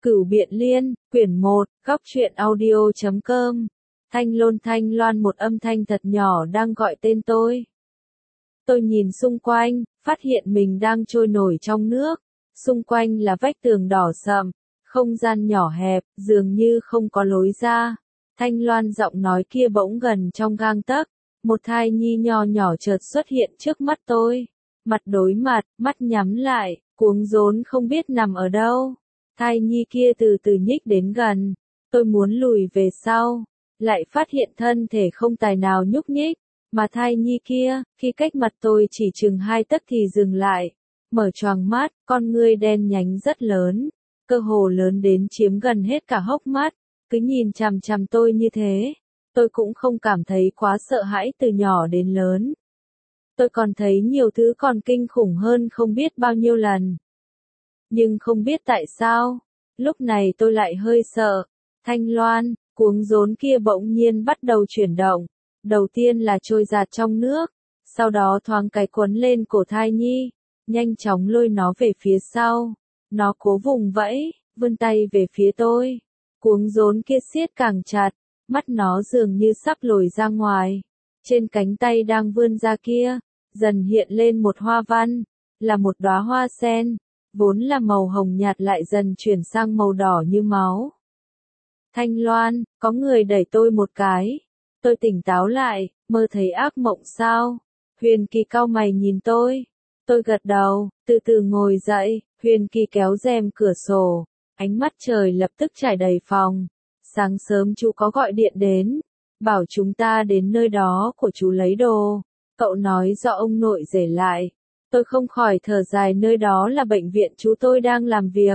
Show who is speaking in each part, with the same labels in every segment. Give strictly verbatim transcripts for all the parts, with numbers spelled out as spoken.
Speaker 1: Cửu Biện Liên, quyển một, góc truyện audio chấm com. Thanh Lôn Thanh Loan, một âm thanh thật nhỏ đang gọi tên tôi. Tôi nhìn xung quanh, phát hiện mình đang trôi nổi trong nước. Xung quanh là vách tường đỏ sậm, không gian nhỏ hẹp, dường như không có lối ra. Thanh Loan giọng nói kia bỗng gần trong gang tấc. Một thai nhi nho nhỏ chợt xuất hiện trước mắt tôi. Mặt đối mặt, mắt nhắm lại, cuống rốn không biết nằm ở đâu. Thai nhi kia từ từ nhích đến gần, tôi muốn lùi về sau, lại phát hiện thân thể không tài nào nhúc nhích, mà thai nhi kia, khi cách mặt tôi chỉ chừng hai tấc thì dừng lại, mở choàng mắt, con ngươi đen nhánh rất lớn, cơ hồ lớn đến chiếm gần hết cả hốc mắt, cứ nhìn chằm chằm tôi như thế, tôi cũng không cảm thấy quá sợ hãi từ nhỏ đến lớn. Tôi còn thấy nhiều thứ còn kinh khủng hơn không biết bao nhiêu lần. Nhưng không biết tại sao, lúc này tôi lại hơi sợ. Thanh Loan, cuống rốn kia bỗng nhiên bắt đầu chuyển động. Đầu tiên là trôi giạt trong nước, sau đó thoáng cái cuốn lên cổ thai nhi, nhanh chóng lôi nó về phía sau. Nó cố vùng vẫy, vươn tay về phía tôi. Cuống rốn kia siết càng chặt, mắt nó dường như sắp lồi ra ngoài. Trên cánh tay đang vươn ra kia, dần hiện lên một hoa văn, là một đóa hoa sen. Vốn là màu hồng nhạt lại dần chuyển sang màu đỏ như máu. Thanh Loan, có người đẩy tôi một cái. Tôi tỉnh táo lại, mơ thấy ác mộng sao? Huyền Kỳ cau mày nhìn tôi. Tôi gật đầu, từ từ ngồi dậy, Huyền Kỳ kéo rèm cửa sổ. Ánh mắt trời lập tức trải đầy phòng. Sáng sớm chú có gọi điện đến, bảo chúng ta đến nơi đó của chú lấy đồ. Cậu nói do ông nội rể lại. Tôi không khỏi thở dài, nơi đó là bệnh viện chú tôi đang làm việc.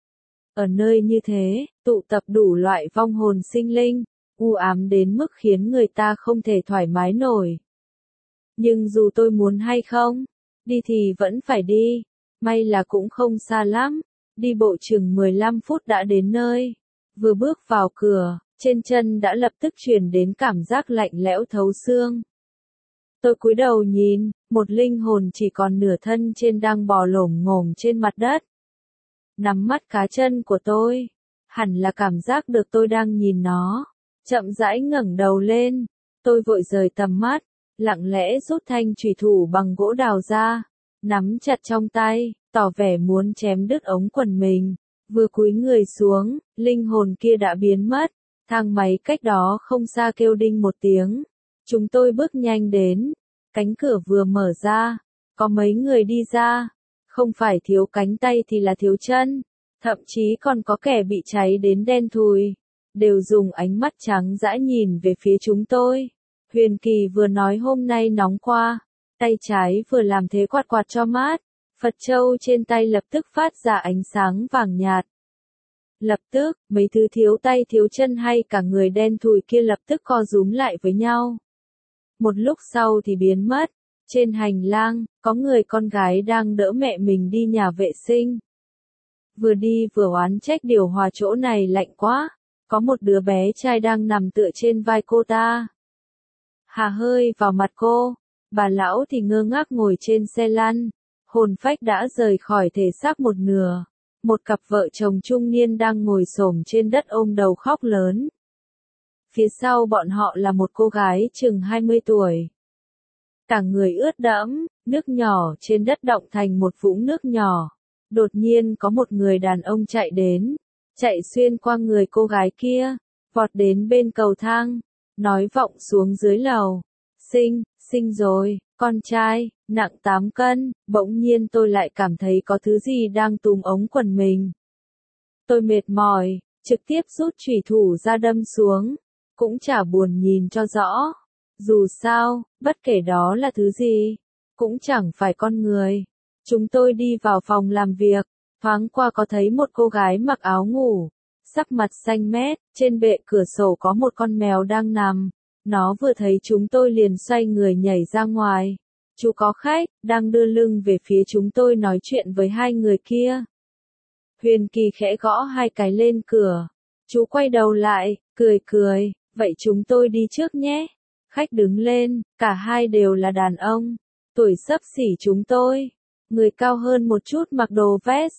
Speaker 1: Ở nơi như thế, tụ tập đủ loại vong hồn sinh linh, u ám đến mức khiến người ta không thể thoải mái nổi. Nhưng dù tôi muốn hay không, đi thì vẫn phải đi, may là cũng không xa lắm, đi bộ chừng mười lăm phút đã đến nơi. Vừa bước vào cửa, trên chân đã lập tức truyền đến cảm giác lạnh lẽo thấu xương. Tôi cúi đầu nhìn, một linh hồn chỉ còn nửa thân trên đang bò lổm ngổm trên mặt đất. Nắm mắt cá chân của tôi, hẳn là cảm giác được tôi đang nhìn nó. Chậm rãi ngẩng đầu lên, tôi vội rời tầm mắt, lặng lẽ rút thanh chùy thủ bằng gỗ đào ra, nắm chặt trong tay, tỏ vẻ muốn chém đứt ống quần mình. Vừa cúi người xuống, linh hồn kia đã biến mất, thang máy cách đó không xa kêu đinh một tiếng. Chúng tôi bước nhanh đến, cánh cửa vừa mở ra, có mấy người đi ra, không phải thiếu cánh tay thì là thiếu chân, thậm chí còn có kẻ bị cháy đến đen thùi, đều dùng ánh mắt trắng dã nhìn về phía chúng tôi. Huyền Kỳ vừa nói hôm nay nóng quá, tay trái vừa làm thế quạt quạt cho mát, Phật châu trên tay lập tức phát ra ánh sáng vàng nhạt. Lập tức, mấy thứ thiếu tay thiếu chân hay cả người đen thùi kia lập tức co rúm lại với nhau. Một lúc sau thì biến mất. Trên hành lang, có người con gái đang đỡ mẹ mình đi nhà vệ sinh. Vừa đi vừa oán trách điều hòa chỗ này lạnh quá. Có một đứa bé trai đang nằm tựa trên vai cô ta. Hà hơi vào mặt cô. Bà lão thì ngơ ngác ngồi trên xe lăn. Hồn phách đã rời khỏi thể xác một nửa. Một cặp vợ chồng trung niên đang ngồi xổm trên đất ôm đầu khóc lớn. Phía sau bọn họ là một cô gái chừng hai mươi tuổi. Cả người ướt đẫm, nước nhỏ trên đất đọng thành một vũng nước nhỏ. Đột nhiên có một người đàn ông chạy đến, chạy xuyên qua người cô gái kia, vọt đến bên cầu thang, nói vọng xuống dưới lầu. Sinh, sinh rồi, con trai, nặng tám cân, bỗng nhiên tôi lại cảm thấy có thứ gì đang túm ống quần mình. Tôi mệt mỏi, trực tiếp rút chùy thủ ra đâm xuống, cũng chả buồn nhìn cho rõ. Dù sao, bất kể đó là thứ gì, cũng chẳng phải con người. Chúng tôi đi vào phòng làm việc, thoáng qua có thấy một cô gái mặc áo ngủ, sắc mặt xanh mét, trên bệ cửa sổ có một con mèo đang nằm. Nó vừa thấy chúng tôi liền xoay người nhảy ra ngoài. Chú có khách, đang đưa lưng về phía chúng tôi nói chuyện với hai người kia. Huyền Kỳ khẽ gõ hai cái lên cửa. Chú quay đầu lại, cười cười, vậy chúng tôi đi trước nhé. Khách đứng lên, cả hai đều là đàn ông, tuổi xấp xỉ chúng tôi. Người cao hơn một chút mặc đồ vest,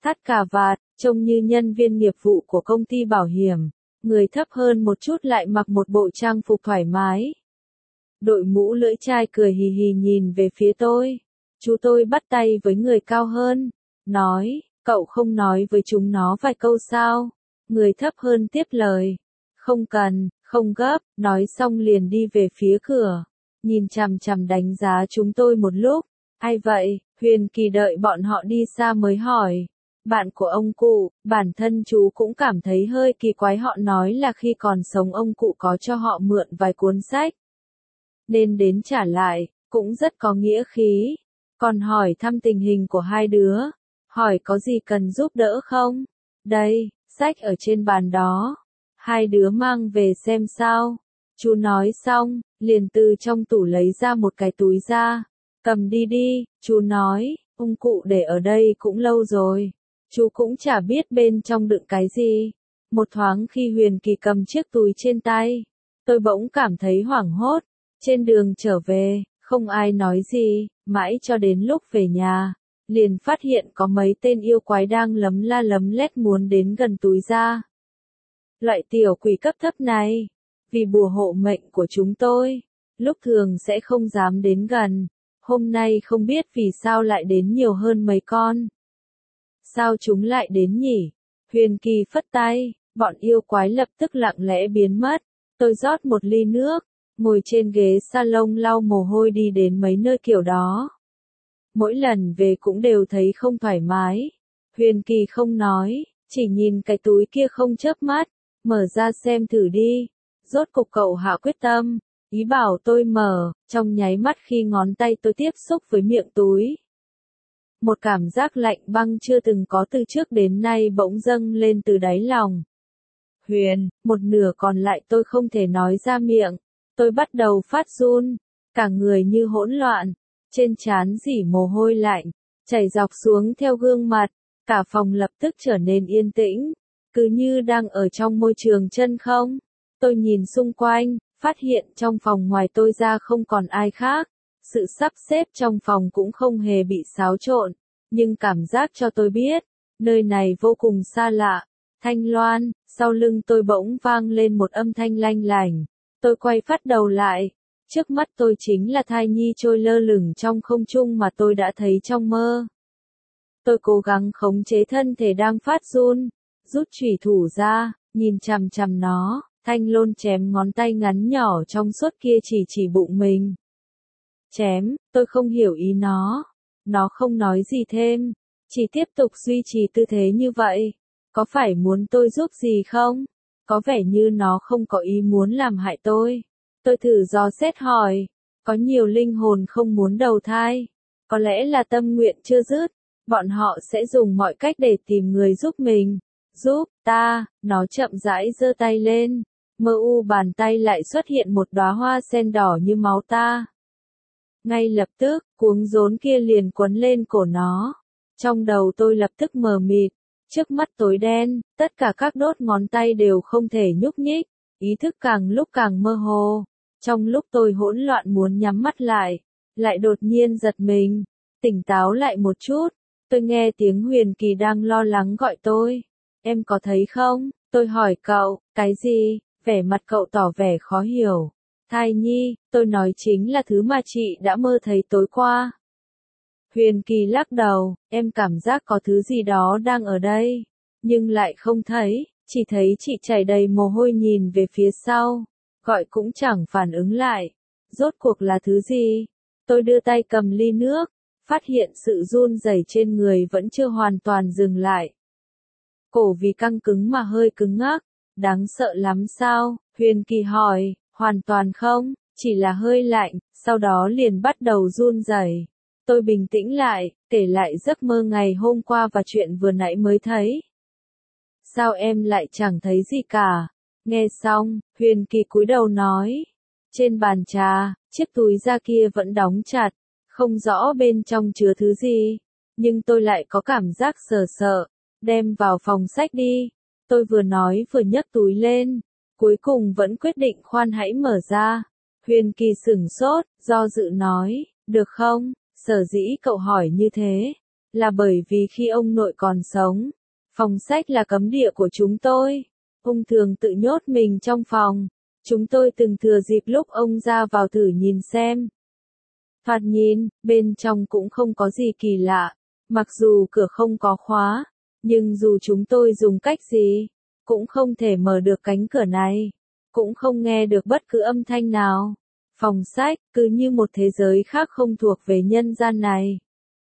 Speaker 1: thắt cà vạt, trông như nhân viên nghiệp vụ của công ty bảo hiểm. Người thấp hơn một chút lại mặc một bộ trang phục thoải mái. Đội mũ lưỡi chai cười hì hì nhìn về phía tôi. Chú tôi bắt tay với người cao hơn. Nói, cậu không nói với chúng nó vài câu sao? Người thấp hơn tiếp lời. Không cần, không gấp, nói xong liền đi về phía cửa. Nhìn chằm chằm đánh giá chúng tôi một lúc. Ai vậy? Huyền Kỳ đợi bọn họ đi xa mới hỏi. Bạn của ông cụ, bản thân chú cũng cảm thấy hơi kỳ quái, họ nói là khi còn sống ông cụ có cho họ mượn vài cuốn sách. Nên đến trả lại, cũng rất có nghĩa khí. Còn hỏi thăm tình hình của hai đứa. Hỏi có gì cần giúp đỡ không? Đây, sách ở trên bàn đó. Hai đứa mang về xem sao. Chú nói xong, liền từ trong tủ lấy ra một cái túi ra. Cầm đi đi, chú nói, ông cụ để ở đây cũng lâu rồi. Chú cũng chả biết bên trong đựng cái gì. Một thoáng khi Huyền Kỳ cầm chiếc túi trên tay, tôi bỗng cảm thấy hoảng hốt. Trên đường trở về, không ai nói gì, mãi cho đến lúc về nhà, liền phát hiện có mấy tên yêu quái đang lấm la lấm lét muốn đến gần túi ra. Loại tiểu quỷ cấp thấp này, vì bùa hộ mệnh của chúng tôi, lúc thường sẽ không dám đến gần. Hôm nay không biết vì sao lại đến nhiều hơn mấy con. Sao chúng lại đến nhỉ? Huyền Kỳ phất tay, bọn yêu quái lập tức lặng lẽ biến mất. Tôi rót một ly nước, ngồi trên ghế salon lau mồ hôi đi đến mấy nơi kiểu đó. Mỗi lần về cũng đều thấy không thoải mái. Huyền Kỳ không nói, chỉ nhìn cái túi kia không chớp mắt, mở ra xem thử đi. Rốt cục cậu hạ quyết tâm, ý bảo tôi mở, trong nháy mắt khi ngón tay tôi tiếp xúc với miệng túi. Một cảm giác lạnh băng chưa từng có từ trước đến nay bỗng dâng lên từ đáy lòng. Huyền, một nửa còn lại tôi không thể nói ra miệng. Tôi bắt đầu phát run, cả người như hỗn loạn, trên trán rỉ mồ hôi lạnh, chảy dọc xuống theo gương mặt, cả phòng lập tức trở nên yên tĩnh, cứ như đang ở trong môi trường chân không. Tôi nhìn xung quanh, phát hiện trong phòng ngoài tôi ra không còn ai khác, sự sắp xếp trong phòng cũng không hề bị xáo trộn, nhưng cảm giác cho tôi biết, nơi này vô cùng xa lạ. Thanh Loan, sau lưng tôi bỗng vang lên một âm thanh lanh lảnh. Tôi quay phát đầu lại, trước mắt tôi chính là thai nhi trôi lơ lửng trong không trung mà tôi đã thấy trong mơ. Tôi cố gắng khống chế thân thể đang phát run, rút chủy thủ ra, nhìn chằm chằm nó, Thanh Lôn chém ngón tay ngắn nhỏ trong suốt kia chỉ chỉ bụng mình. Chém, tôi không hiểu ý nó. Nó không nói gì thêm, chỉ tiếp tục duy trì tư thế như vậy. Có phải muốn tôi giúp gì không? Có vẻ như nó không có ý muốn làm hại tôi. Tôi thử dò xét hỏi, có nhiều linh hồn không muốn đầu thai. Có lẽ là tâm nguyện chưa dứt, bọn họ sẽ dùng mọi cách để tìm người giúp mình. Giúp ta, nó chậm rãi giơ tay lên. Mơ u bàn tay lại xuất hiện một đóa hoa sen đỏ như máu ta. Ngay lập tức, cuống rốn kia liền quấn lên cổ nó. Trong đầu tôi lập tức mờ mịt, trước mắt tối đen, tất cả các đốt ngón tay đều không thể nhúc nhích, ý thức càng lúc càng mơ hồ. Trong lúc tôi hỗn loạn muốn nhắm mắt lại, lại đột nhiên giật mình, tỉnh táo lại một chút, tôi nghe tiếng Huyền Kỳ đang lo lắng gọi tôi. Em có thấy không? Tôi hỏi cậu, cái gì? Vẻ mặt cậu tỏ vẻ khó hiểu. Thai nhi, tôi nói chính là thứ mà chị đã mơ thấy tối qua. Huyền Kỳ lắc đầu, em cảm giác có thứ gì đó đang ở đây, nhưng lại không thấy, chỉ thấy chị chảy đầy mồ hôi nhìn về phía sau, gọi cũng chẳng phản ứng lại. Rốt cuộc là thứ gì? Tôi đưa tay cầm ly nước, phát hiện sự run rẩy trên người vẫn chưa hoàn toàn dừng lại. Cổ vì căng cứng mà hơi cứng ngắc, đáng sợ lắm sao? Huyền Kỳ hỏi, hoàn toàn không, chỉ là hơi lạnh, sau đó liền bắt đầu run rẩy. Tôi bình tĩnh lại, kể lại giấc mơ ngày hôm qua và chuyện vừa nãy mới thấy. Sao em lại chẳng thấy gì cả? Nghe xong, Huyền Kỳ cúi đầu nói. Trên bàn trà, chiếc túi da kia vẫn đóng chặt, không rõ bên trong chứa thứ gì, nhưng tôi lại có cảm giác sờ sợ. Đem vào phòng sách đi. Tôi vừa nói vừa nhấc túi lên, cuối cùng vẫn quyết định khoan hãy mở ra. Huyền Kỳ sửng sốt, do dự nói, được không? Sở dĩ cậu hỏi như thế, là bởi vì khi ông nội còn sống, phòng sách là cấm địa của chúng tôi. Ông thường tự nhốt mình trong phòng. Chúng tôi từng thừa dịp lúc ông ra vào thử nhìn xem. Thoạt nhìn, bên trong cũng không có gì kỳ lạ. Mặc dù cửa không có khóa, nhưng dù chúng tôi dùng cách gì, cũng không thể mở được cánh cửa này. Cũng không nghe được bất cứ âm thanh nào. Phòng sách, cứ như một thế giới khác không thuộc về nhân gian này.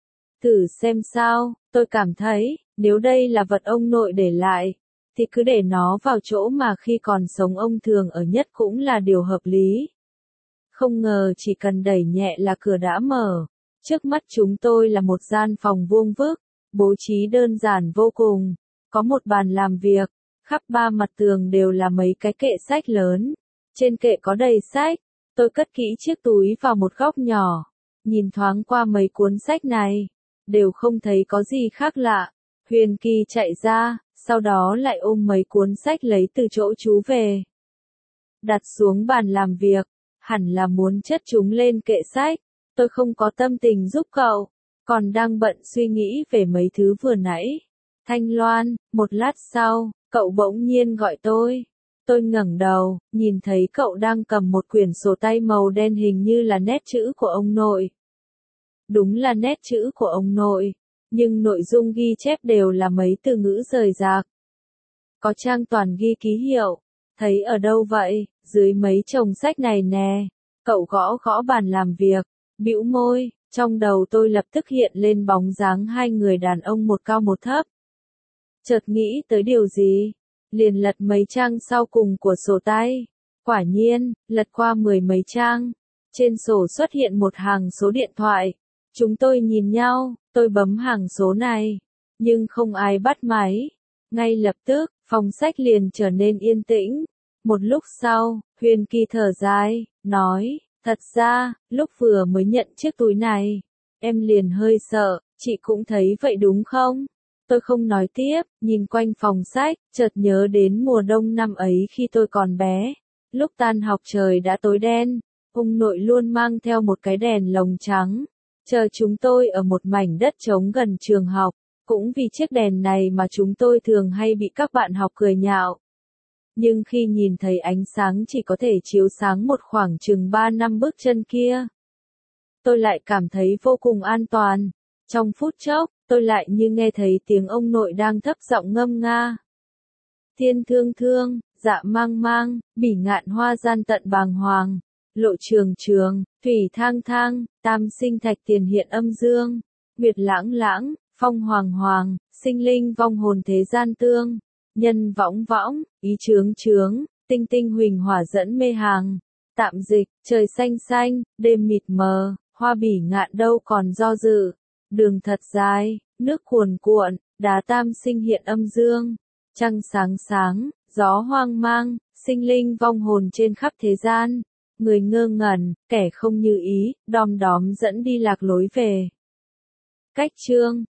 Speaker 1: Thử xem sao, tôi cảm thấy, nếu đây là vật ông nội để lại, thì cứ để nó vào chỗ mà khi còn sống ông thường ở nhất cũng là điều hợp lý. Không ngờ chỉ cần đẩy nhẹ là cửa đã mở. Trước mắt chúng tôi là một gian phòng vuông vức, bố trí đơn giản vô cùng. Có một bàn làm việc, khắp ba mặt tường đều là mấy cái kệ sách lớn. Trên kệ có đầy sách, tôi cất kỹ chiếc túi vào một góc nhỏ. Nhìn thoáng qua mấy cuốn sách này, đều không thấy có gì khác lạ. Huyền Kỳ chạy ra, sau đó lại ôm mấy cuốn sách lấy từ chỗ chú về. Đặt xuống bàn làm việc, hẳn là muốn chất chúng lên kệ sách. Tôi không có tâm tình giúp cậu, còn đang bận suy nghĩ về mấy thứ vừa nãy. Thanh Loan, một lát sau, cậu bỗng nhiên gọi tôi. Tôi ngẩng đầu, nhìn thấy cậu đang cầm một quyển sổ tay màu đen hình như là nét chữ của ông nội. Đúng là nét chữ của ông nội, nhưng nội dung ghi chép đều là mấy từ ngữ rời rạc. Có trang toàn ghi ký hiệu. Thấy ở đâu vậy? Dưới mấy chồng sách này nè. Cậu gõ gõ bàn làm việc, bĩu môi, trong đầu tôi lập tức hiện lên bóng dáng hai người đàn ông một cao một thấp. Chợt nghĩ tới điều gì, liền lật mấy trang sau cùng của sổ tay. Quả nhiên, lật qua mười mấy trang, trên sổ xuất hiện một hàng số điện thoại. Chúng tôi nhìn nhau, tôi bấm hàng số này, nhưng không ai bắt máy. Ngay lập tức, phòng sách liền trở nên yên tĩnh. Một lúc sau, Huyền Kỳ thở dài, nói, thật ra, lúc vừa mới nhận chiếc túi này, em liền hơi sợ, chị cũng thấy vậy đúng không? Tôi không nói tiếp, nhìn quanh phòng sách, chợt nhớ đến mùa đông năm ấy khi tôi còn bé. Lúc tan học trời đã tối đen, ông nội luôn mang theo một cái đèn lồng trắng, chờ chúng tôi ở một mảnh đất trống gần trường học. Cũng vì chiếc đèn này mà chúng tôi thường hay bị các bạn học cười nhạo. Nhưng khi nhìn thấy ánh sáng chỉ có thể chiếu sáng một khoảng chừng ba năm bước chân kia, tôi lại cảm thấy vô cùng an toàn. Trong phút chốc, tôi lại như nghe thấy tiếng ông nội đang thấp giọng ngâm nga. Thiên thương thương, dạ mang mang, bỉ ngạn hoa gian tận bàng hoàng, lộ trường trường, thủy thang thang, tam sinh thạch tiền hiện âm dương, nguyệt lãng lãng, phong hoàng hoàng, sinh linh vong hồn thế gian tương, nhân võng võng, ý chướng chướng, tinh tinh huỳnh hỏa dẫn mê hàng. Tạm dịch, trời xanh xanh, đêm mịt mờ, hoa bỉ ngạn đâu còn do dự. Đường thật dài, nước cuồn cuộn, đá tam sinh hiện âm dương. Trăng sáng sáng, gió hoang mang, sinh linh vong hồn trên khắp thế gian. Người ngơ ngẩn, kẻ không như ý, đom đóm dẫn đi lạc lối về. Cách chương